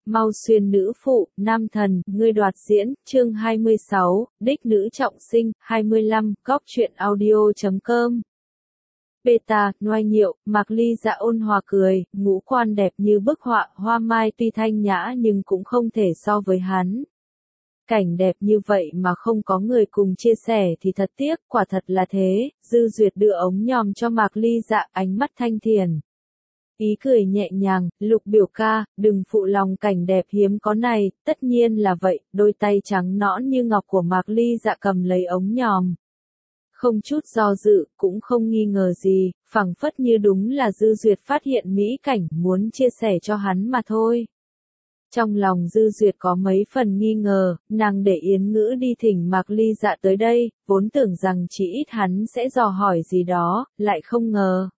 Mau xuyên nữ phụ, nam thần, ngươi đoạt diễn, chương 26, đích nữ trọng sinh, 25, góc truyện audio.com. Beta, Noai Nhiệu, Mạc Ly Dạ ôn hòa cười, ngũ quan đẹp như bức họa, hoa mai tuy thanh nhã nhưng cũng không thể so với hắn. Cảnh đẹp như vậy mà không có người cùng chia sẻ thì thật tiếc, quả thật là thế. Dư Duyệt đưa ống nhòm cho Mạc Ly Dạ, ánh mắt thanh thiền. Ý cười nhẹ nhàng, Lục biểu ca, đừng phụ lòng cảnh đẹp hiếm có này, tất nhiên là vậy, đôi tay trắng nõn như ngọc của Mạc Ly Dạ cầm lấy ống nhòm. Không chút do dự, cũng không nghi ngờ gì, phảng phất như đúng là Dư Duyệt phát hiện mỹ cảnh muốn chia sẻ cho hắn mà thôi. Trong lòng Dư Duyệt có mấy phần nghi ngờ, nàng để Yến Ngữ đi thỉnh Mạc Ly Dạ tới đây, vốn tưởng rằng chỉ ít hắn sẽ dò hỏi gì đó, lại không ngờ.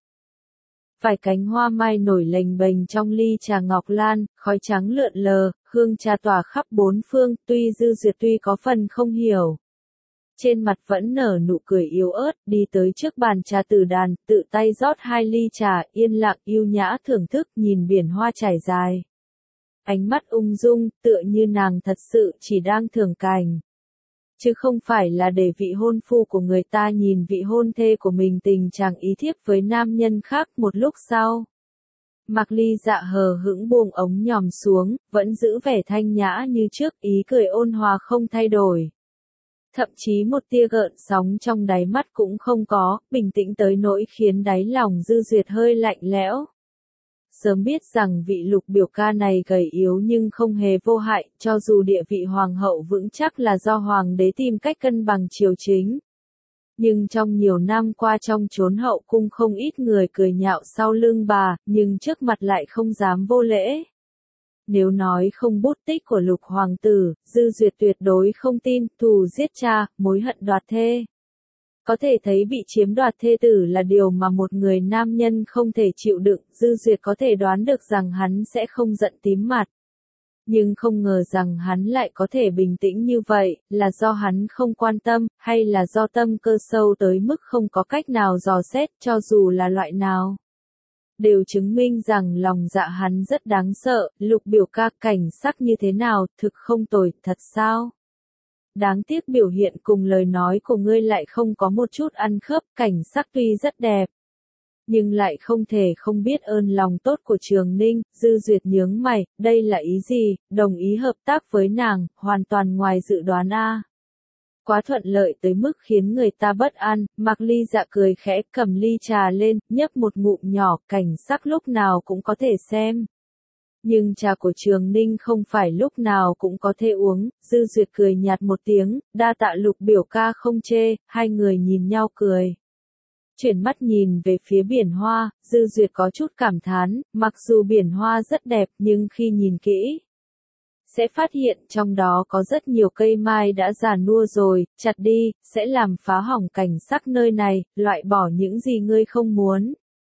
Vài cánh hoa mai nổi lềnh bềnh trong ly trà ngọc lan, khói trắng lượn lờ, hương trà tỏa khắp bốn phương, Dư Duyệt tuy có phần không hiểu. Trên mặt vẫn nở nụ cười yếu ớt, đi tới trước bàn trà tử đàn, tự tay rót 2 ly trà, yên lặng yêu nhã thưởng thức nhìn biển hoa trải dài. Ánh mắt ung dung, tựa như nàng thật sự chỉ đang thưởng cảnh. Chứ không phải là để vị hôn phu của người ta nhìn vị hôn thê của mình tình trạng ý thiếp với nam nhân khác. Một lúc sau, Mạc Ly Dạ hờ hững buông ống nhòm xuống, vẫn giữ vẻ thanh nhã như trước, ý cười ôn hòa không thay đổi. Thậm chí một tia gợn sóng trong đáy mắt cũng không có, bình tĩnh tới nỗi khiến đáy lòng Dư Duyệt hơi lạnh lẽo. Sớm biết rằng vị Lục biểu ca này gầy yếu nhưng không hề vô hại, cho dù địa vị hoàng hậu vững chắc là do hoàng đế tìm cách cân bằng triều chính. Nhưng trong nhiều năm qua trong chốn hậu cung không ít người cười nhạo sau lưng bà, nhưng trước mặt lại không dám vô lễ. Nếu nói không bút tích của Lục hoàng tử, Dư Duyệt tuyệt đối không tin, thù giết cha, mối hận đoạt thê. Có thể thấy bị chiếm đoạt thê tử là điều mà một người nam nhân không thể chịu đựng, Dư Duyệt có thể đoán được rằng hắn sẽ không giận tím mặt. Nhưng không ngờ rằng hắn lại có thể bình tĩnh như vậy, là do hắn không quan tâm, hay là do tâm cơ sâu tới mức không có cách nào dò xét, cho dù là loại nào. Đều chứng minh rằng lòng dạ hắn rất đáng sợ, Lục biểu ca cảnh sắc như thế nào, thực không tồi, thật sao? Đáng tiếc biểu hiện cùng lời nói của ngươi lại không có một chút ăn khớp, cảnh sắc tuy rất đẹp. Nhưng lại không thể không biết ơn lòng tốt của Trường Ninh. Dư Duyệt nhướng mày, đây là ý gì, đồng ý hợp tác với nàng, hoàn toàn ngoài dự đoán a. Quá thuận lợi tới mức khiến người ta bất an. Mạc Ly Dạ cười khẽ, cầm ly trà lên, nhấp một ngụm nhỏ, cảnh sắc lúc nào cũng có thể xem. Nhưng trà của Trường Ninh không phải lúc nào cũng có thể uống. Dư Duyệt cười nhạt một tiếng, đa tạ Lục biểu ca không chê, hai người nhìn nhau cười. Chuyển mắt nhìn về phía biển hoa, Dư Duyệt có chút cảm thán, mặc dù biển hoa rất đẹp nhưng khi nhìn kỹ, sẽ phát hiện trong đó có rất nhiều cây mai đã già nua rồi, chặt đi, sẽ làm phá hỏng cảnh sắc nơi này, loại bỏ những gì ngươi không muốn.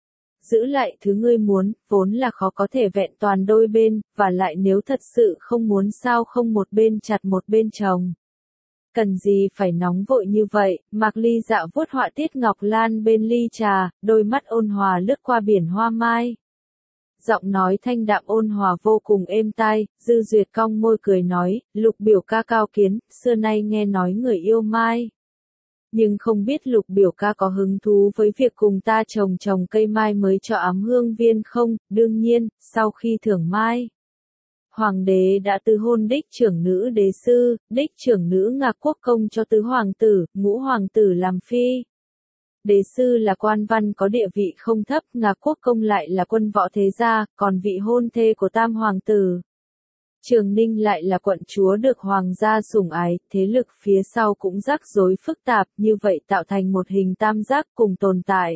Giữ lại thứ ngươi muốn, vốn là khó có thể vẹn toàn đôi bên, và lại nếu thật sự không muốn sao không một bên chặt một bên trồng. Cần gì phải nóng vội như vậy. Mạc Ly Dạ vuốt họa tiết ngọc lan bên ly trà, đôi mắt ôn hòa lướt qua biển hoa mai. Giọng nói thanh đạm ôn hòa vô cùng êm tai. Dư Duyệt cong môi cười nói, Lục biểu ca cao kiến, xưa nay nghe nói người yêu mai. Nhưng không biết Lục biểu ca có hứng thú với việc cùng ta trồng cây mai mới cho ám hương viên không? Đương nhiên, sau khi thưởng mai, Hoàng đế đã từ hôn đích trưởng nữ đế sư, đích trưởng nữ Ngạc Quốc công cho tứ hoàng tử, ngũ hoàng tử làm phi. Đế sư là quan văn có địa vị không thấp, Ngạc Quốc công lại là quân võ thế gia, còn vị hôn thê của tam hoàng tử, Trường Ninh lại là quận chúa được hoàng gia sủng ái, thế lực phía sau cũng rắc rối phức tạp, như vậy tạo thành một hình tam giác cùng tồn tại.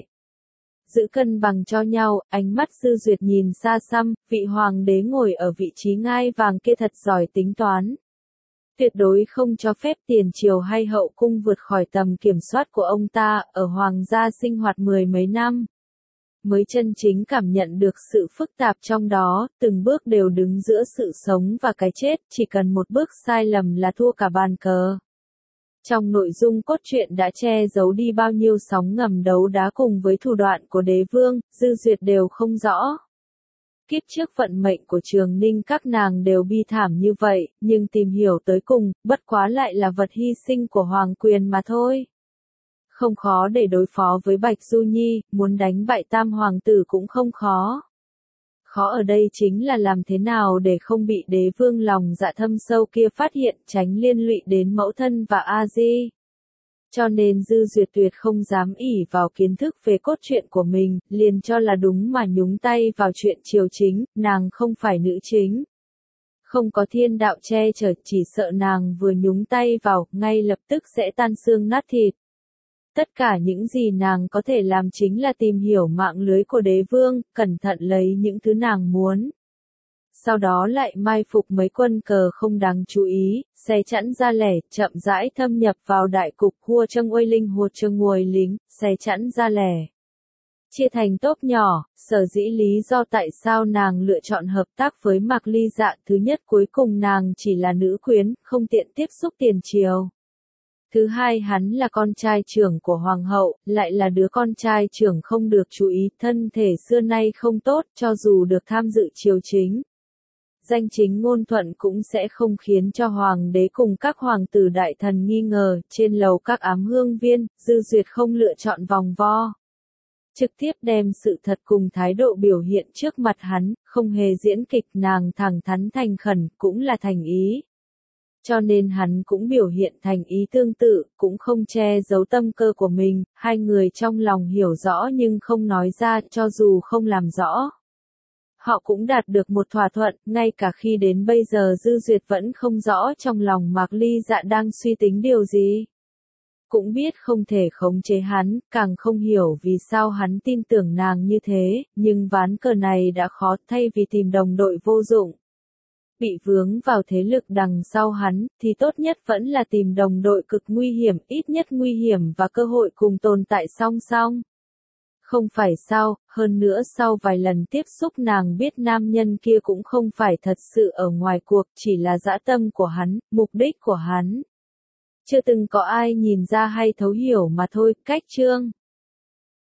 Giữ cân bằng cho nhau, ánh mắt Dư Duyệt nhìn xa xăm, vị hoàng đế ngồi ở vị trí ngai vàng kia thật giỏi tính toán. Tuyệt đối không cho phép tiền triều hay hậu cung vượt khỏi tầm kiểm soát của ông ta, ở hoàng gia sinh hoạt 10 mấy năm. Mới chân chính cảm nhận được sự phức tạp trong đó, từng bước đều đứng giữa sự sống và cái chết, chỉ cần một bước sai lầm là thua cả bàn cờ. Trong nội dung cốt truyện đã che giấu đi bao nhiêu sóng ngầm đấu đá cùng với thủ đoạn của đế vương, Dư Duyệt đều không rõ. Kiếp trước vận mệnh của Trường Ninh các nàng đều bi thảm như vậy, nhưng tìm hiểu tới cùng, bất quá lại là vật hy sinh của hoàng quyền mà thôi. Không khó để đối phó với Bạch Du Nhi, muốn đánh bại tam hoàng tử cũng không khó. Khó ở đây chính là làm thế nào để không bị đế vương lòng dạ thâm sâu kia phát hiện, tránh liên lụy đến mẫu thân và A Di. Cho nên Dư Duyệt tuyệt không dám ỷ vào kiến thức về cốt truyện của mình, liền cho là đúng mà nhúng tay vào chuyện triều chính, nàng không phải nữ chính. Không có thiên đạo che chở, chỉ sợ nàng vừa nhúng tay vào, ngay lập tức sẽ tan xương nát thịt. Tất cả những gì nàng có thể làm chính là tìm hiểu mạng lưới của đế vương, cẩn thận lấy những thứ nàng muốn. Sau đó lại mai phục mấy quân cờ không đáng chú ý, xé chẵn ra lẻ, chậm rãi thâm nhập vào đại cục hua trâng uây linh hùa trâng ngồi lính, xé chẵn ra lẻ. Chia thành tốp nhỏ, sở dĩ lý do tại sao nàng lựa chọn hợp tác với Mạc Ly Dạ, thứ nhất cuối cùng nàng chỉ là nữ quyến, không tiện tiếp xúc tiền triều. Thứ hai hắn là con trai trưởng của hoàng hậu, lại là đứa con trai trưởng không được chú ý, thân thể xưa nay không tốt, cho dù được tham dự triều chính. Danh chính ngôn thuận cũng sẽ không khiến cho hoàng đế cùng các hoàng tử đại thần nghi ngờ, trên lầu các ám hương viên, Dư Duyệt không lựa chọn vòng vo. Trực tiếp đem sự thật cùng thái độ biểu hiện trước mặt hắn, không hề diễn kịch, nàng thẳng thắn thành khẩn, cũng là thành ý. Cho nên hắn cũng biểu hiện thành ý tương tự, cũng không che giấu tâm cơ của mình, hai người trong lòng hiểu rõ nhưng không nói ra, cho dù không làm rõ. Họ cũng đạt được một thỏa thuận, ngay cả khi đến bây giờ Dư Duyệt vẫn không rõ trong lòng Mạc Ly Dạ đang suy tính điều gì. Cũng biết không thể khống chế hắn, càng không hiểu vì sao hắn tin tưởng nàng như thế, nhưng ván cờ này đã khó, thay vì tìm đồng đội vô dụng. Bị vướng vào thế lực đằng sau hắn, thì tốt nhất vẫn là tìm đồng đội cực nguy hiểm, ít nhất nguy hiểm và cơ hội cùng tồn tại song song. Không phải sao, hơn nữa sau vài lần tiếp xúc nàng biết nam nhân kia cũng không phải thật sự ở ngoài cuộc, chỉ là dã tâm của hắn, mục đích của hắn. Chưa từng có ai nhìn ra hay thấu hiểu mà thôi, cách chương.